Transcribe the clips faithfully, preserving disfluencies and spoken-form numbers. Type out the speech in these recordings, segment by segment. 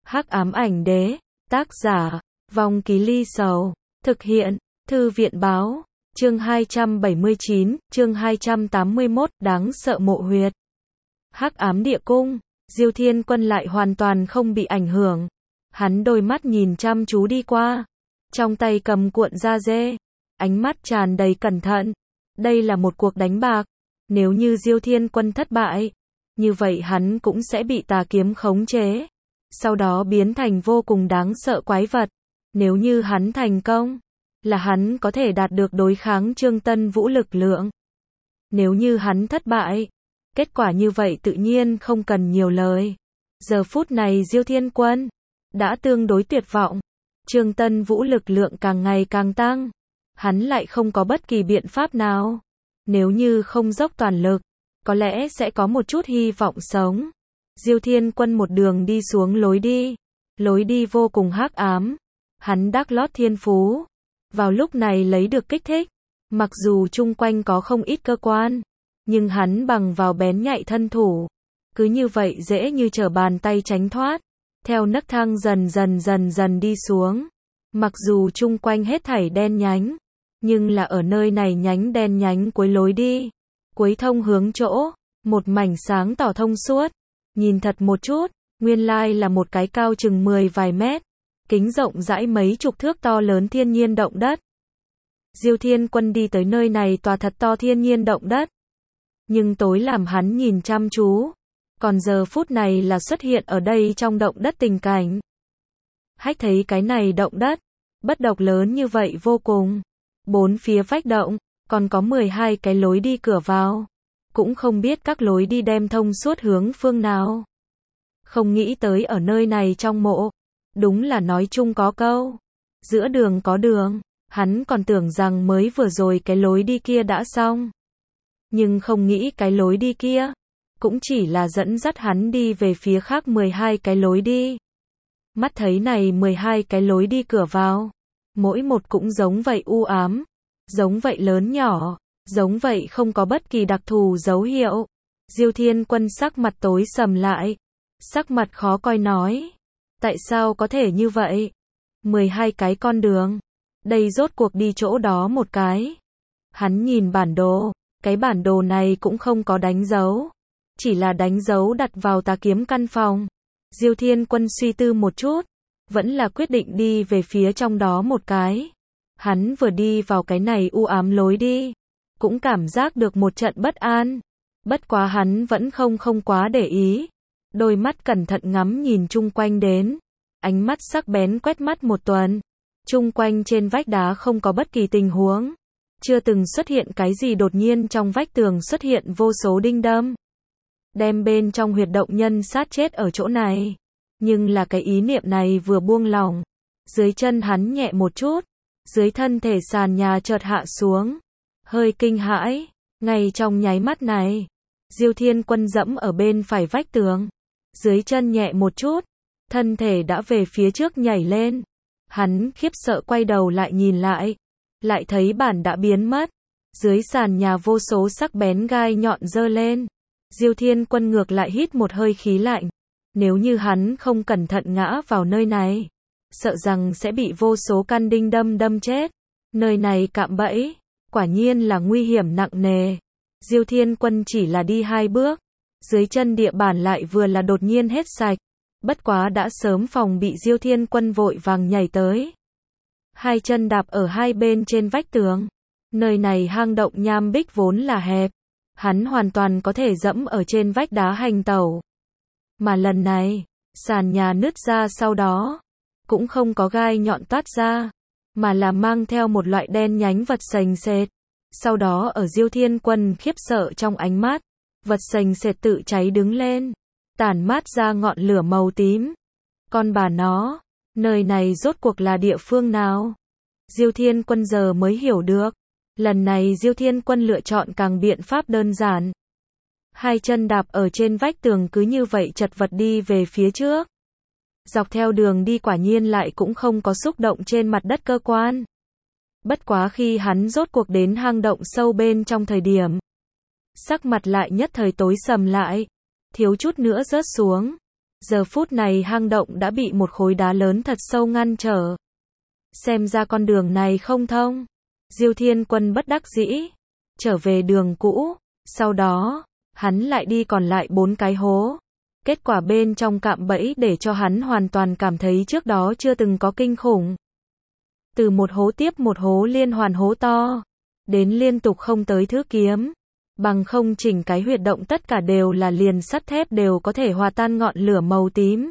Hắc ám ảnh đế, tác giả, Vong Ký Ly Sầu, thực hiện, Thư viện báo, chương hai trăm bảy mươi chín, chương hai trăm tám mươi mốt, đáng sợ mộ huyệt. Hắc ám địa cung, Diêu Thiên Quân lại hoàn toàn không bị ảnh hưởng. Hắn đôi mắt nhìn chăm chú đi qua, trong tay cầm cuộn da dê, ánh mắt tràn đầy cẩn thận. Đây là một cuộc đánh bạc, nếu như Diêu Thiên Quân thất bại, như vậy hắn cũng sẽ bị tà kiếm khống chế, sau đó biến thành vô cùng đáng sợ quái vật. Nếu như hắn thành công, là hắn có thể đạt được đối kháng Trương Tân Vũ lực lượng. Nếu như hắn thất bại, kết quả như vậy tự nhiên không cần nhiều lời. Giờ phút này Diêu Thiên Quân đã tương đối tuyệt vọng. Trương Tân Vũ lực lượng càng ngày càng tăng, hắn lại không có bất kỳ biện pháp nào. Nếu như không dốc toàn lực, có lẽ sẽ có một chút hy vọng sống. Diêu Thiên Quân một đường đi xuống lối đi, lối đi vô cùng hắc ám. Hắn đắc lót thiên phú, vào lúc này lấy được kích thích. Mặc dù chung quanh có không ít cơ quan, nhưng hắn bằng vào bén nhạy thân thủ, cứ như vậy dễ như trở bàn tay tránh thoát. Theo nấc thang dần dần dần dần đi xuống, mặc dù chung quanh hết thảy đen nhánh, nhưng là ở nơi này nhánh đen nhánh cuối lối đi, cuối thông hướng chỗ, một mảnh sáng tỏ thông suốt. Nhìn thật một chút, nguyên lai là một cái cao chừng mười vài mét, kính rộng rãi mấy chục thước to lớn thiên nhiên động đất. Diêu Thiên Quân đi tới nơi này tòa thật to thiên nhiên động đất. Nhưng tối làm hắn nhìn chăm chú, còn giờ phút này là xuất hiện ở đây trong động đất tình cảnh. Hách thấy cái này động đất, bất độc lớn như vậy vô cùng. Bốn phía vách động, còn có mười hai cái lối đi cửa vào. Cũng không biết các lối đi đem thông suốt hướng phương nào. Không nghĩ tới ở nơi này trong mộ, đúng là nói chung có câu, giữa đường có đường. Hắn còn tưởng rằng mới vừa rồi cái lối đi kia đã xong, nhưng không nghĩ cái lối đi kia cũng chỉ là dẫn dắt hắn đi về phía khác mười hai cái lối đi. Mắt thấy này mười hai cái lối đi cửa vào, mỗi một cũng giống vậy u ám, giống vậy lớn nhỏ, giống vậy không có bất kỳ đặc thù dấu hiệu. Diêu Thiên Quân sắc mặt tối sầm lại, sắc mặt khó coi nói, tại sao có thể như vậy? mười hai cái con đường, đây rốt cuộc đi chỗ đó một cái. Hắn nhìn bản đồ, cái bản đồ này cũng không có đánh dấu, chỉ là đánh dấu đặt vào tà kiếm căn phòng. Diêu Thiên Quân suy tư một chút, vẫn là quyết định đi về phía trong đó một cái. Hắn vừa đi vào cái này u ám lối đi, cũng cảm giác được một trận bất an. Bất quá hắn vẫn không không quá để ý, đôi mắt cẩn thận ngắm nhìn chung quanh đến, ánh mắt sắc bén quét mắt một tuần. Chung quanh trên vách đá không có bất kỳ tình huống, chưa từng xuất hiện cái gì đột nhiên trong vách tường xuất hiện vô số đinh đâm, đem bên trong huyệt động nhân sát chết ở chỗ này. Nhưng là cái ý niệm này vừa buông lỏng, dưới chân hắn nhẹ một chút, dưới thân thể sàn nhà chợt hạ xuống, hơi kinh hãi. Ngay trong nháy mắt này, Diêu Thiên Quân dẫm ở bên phải vách tường, dưới chân nhẹ một chút, thân thể đã về phía trước nhảy lên. Hắn khiếp sợ quay đầu lại nhìn lại, lại thấy bản đã biến mất. Dưới sàn nhà vô số sắc bén gai nhọn giơ lên. Diêu Thiên Quân ngược lại hít một hơi khí lạnh. Nếu như hắn không cẩn thận ngã vào nơi này, sợ rằng sẽ bị vô số căn đinh đâm đâm chết. Nơi này cạm bẫy, quả nhiên là nguy hiểm nặng nề. Diêu Thiên Quân chỉ là đi hai bước, dưới chân địa bản lại vừa là đột nhiên hết sạch. Bất quá đã sớm phòng bị Diêu Thiên Quân vội vàng nhảy tới. Hai chân đạp ở hai bên trên vách tường. Nơi này hang động nham bích vốn là hẹp, hắn hoàn toàn có thể dẫm ở trên vách đá hành tẩu. Mà lần này, sàn nhà nứt ra sau đó, cũng không có gai nhọn toát ra, mà là mang theo một loại đen nhánh vật sền sệt. Sau đó ở Diêu Thiên Quân khiếp sợ trong ánh mắt, vật sền sệt tự cháy đứng lên, tản mát ra ngọn lửa màu tím. Con bà nó, nơi này rốt cuộc là địa phương nào? Diêu Thiên Quân giờ mới hiểu được. Lần này Diêu Thiên Quân lựa chọn càng biện pháp đơn giản. Hai chân đạp ở trên vách tường cứ như vậy chật vật đi về phía trước. Dọc theo đường đi quả nhiên lại cũng không có xúc động trên mặt đất cơ quan. Bất quá khi hắn rốt cuộc đến hang động sâu bên trong thời điểm, sắc mặt lại nhất thời tối sầm lại, thiếu chút nữa rớt xuống. Giờ phút này hang động đã bị một khối đá lớn thật sâu ngăn trở. Xem ra con đường này không thông. Diêu Thiên Quân bất đắc dĩ, trở về đường cũ, sau đó, hắn lại đi còn lại bốn cái hố. Kết quả bên trong cạm bẫy để cho hắn hoàn toàn cảm thấy trước đó chưa từng có kinh khủng. Từ một hố tiếp một hố liên hoàn hố to, đến liên tục không tới thứ kiếm. Bằng không chỉnh cái huyệt động tất cả đều là liền sắt thép đều có thể hòa tan ngọn lửa màu tím.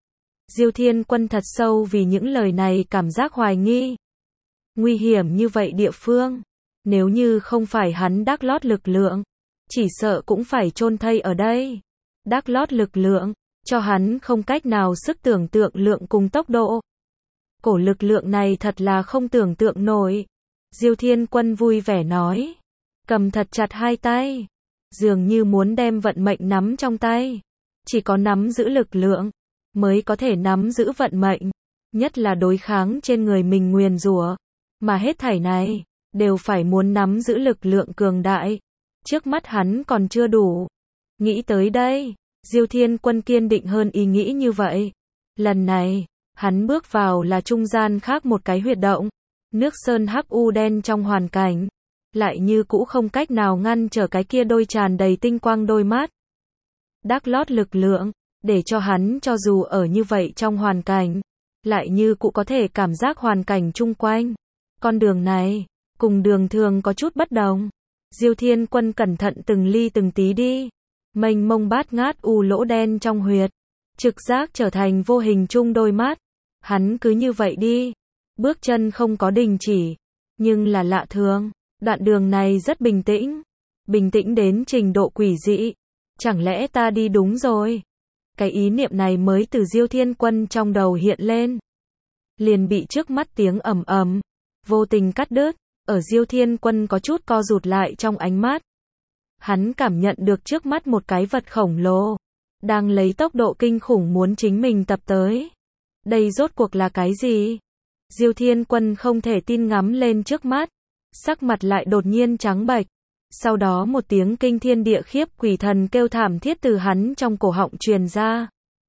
Diêu Thiên Quân thật sâu vì những lời này cảm giác hoài nghi. Nguy hiểm như vậy địa phương, nếu như không phải hắn đắc lót lực lượng, chỉ sợ cũng phải chôn thây ở đây. Đắc lót lực lượng, cho hắn không cách nào sức tưởng tượng lượng cùng tốc độ. Cổ lực lượng này thật là không tưởng tượng nổi. Diêu Thiên Quân vui vẻ nói, cầm thật chặt hai tay, dường như muốn đem vận mệnh nắm trong tay. Chỉ có nắm giữ lực lượng, mới có thể nắm giữ vận mệnh, nhất là đối kháng trên người mình nguyền rủa. Mà hết thảy này, đều phải muốn nắm giữ lực lượng cường đại. Trước mắt hắn còn chưa đủ. Nghĩ tới đây, Diêu Thiên Quân kiên định hơn ý nghĩ như vậy. Lần này, hắn bước vào là trung gian khác một cái huyệt động. Nước sơn hắc u đen trong hoàn cảnh, lại như cũ không cách nào ngăn trở cái kia đôi tràn đầy tinh quang đôi mắt. Đắc lót lực lượng, để cho hắn cho dù ở như vậy trong hoàn cảnh, lại như cũ có thể cảm giác hoàn cảnh chung quanh. Con đường này, cùng đường thường có chút bất đồng. Diêu Thiên Quân cẩn thận từng ly từng tí đi. Mênh mông bát ngát u lỗ đen trong huyệt, trực giác trở thành vô hình chung đôi mắt. Hắn cứ như vậy đi. Bước chân không có đình chỉ. Nhưng là lạ thường. Đoạn đường này rất bình tĩnh. Bình tĩnh đến trình độ quỷ dị. Chẳng lẽ ta đi đúng rồi? Cái ý niệm này mới từ Diêu Thiên Quân trong đầu hiện lên. Liền bị trước mắt tiếng ầm ầm vô tình cắt đứt. Ở Diêu Thiên Quân có chút co rụt lại trong ánh mắt. Hắn cảm nhận được trước mắt một cái vật khổng lồ, đang lấy tốc độ kinh khủng muốn chính mình tập tới. Đây rốt cuộc là cái gì? Diêu Thiên Quân không thể tin ngắm lên trước mắt. Sắc mặt lại đột nhiên trắng bệch. Sau đó một tiếng kinh thiên địa khiếp quỷ thần kêu thảm thiết từ hắn trong cổ họng truyền ra.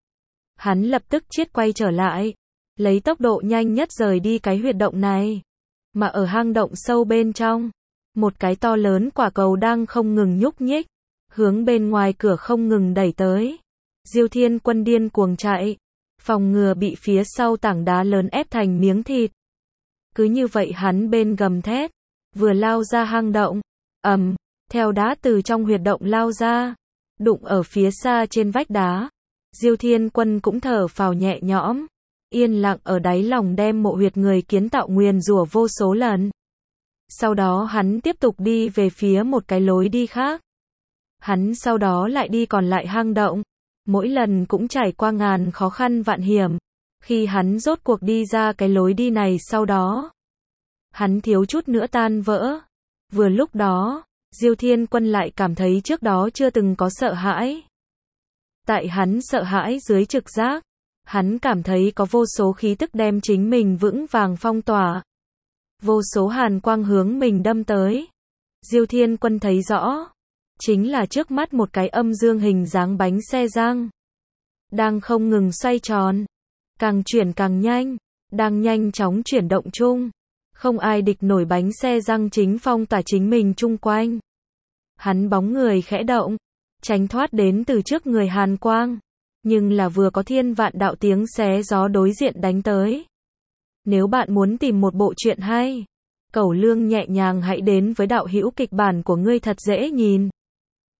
Hắn lập tức chiết quay trở lại, lấy tốc độ nhanh nhất rời đi cái huyệt động này. Mà ở hang động sâu bên trong, một cái to lớn quả cầu đang không ngừng nhúc nhích, hướng bên ngoài cửa không ngừng đẩy tới. Diêu Thiên Quân điên cuồng chạy, phòng ngừa bị phía sau tảng đá lớn ép thành miếng thịt. Cứ như vậy hắn bên gầm thét, vừa lao ra hang động, ầm, theo đá từ trong huyệt động lao ra, đụng ở phía xa trên vách đá. Diêu Thiên Quân cũng thở phào nhẹ nhõm, yên lặng ở đáy lòng đem mộ huyệt người kiến tạo nguyền rủa vô số lần. Sau đó hắn tiếp tục đi về phía một cái lối đi khác. Hắn sau đó lại đi còn lại hang động, mỗi lần cũng trải qua ngàn khó khăn vạn hiểm. Khi hắn rốt cuộc đi ra cái lối đi này sau đó, hắn thiếu chút nữa tan vỡ. Vừa lúc đó, Diêu Thiên Quân lại cảm thấy trước đó chưa từng có sợ hãi. Tại hắn sợ hãi dưới trực giác, hắn cảm thấy có vô số khí tức đem chính mình vững vàng phong tỏa. Vô số hàn quang hướng mình đâm tới. Diêu Thiên Quân thấy rõ, chính là trước mắt một cái âm dương hình dáng bánh xe răng, đang không ngừng xoay tròn, càng chuyển càng nhanh, đang nhanh chóng chuyển động chung. Không ai địch nổi bánh xe răng chính phong tỏa chính mình chung quanh. Hắn bóng người khẽ động, tránh thoát đến từ trước người hàn quang, nhưng là vừa có thiên vạn đạo tiếng xé gió đối diện đánh tới. Nếu bạn muốn tìm một bộ truyện hay, Cẩu Lương nhẹ nhàng hãy đến với đạo hữu kịch bản của ngươi thật dễ nhìn.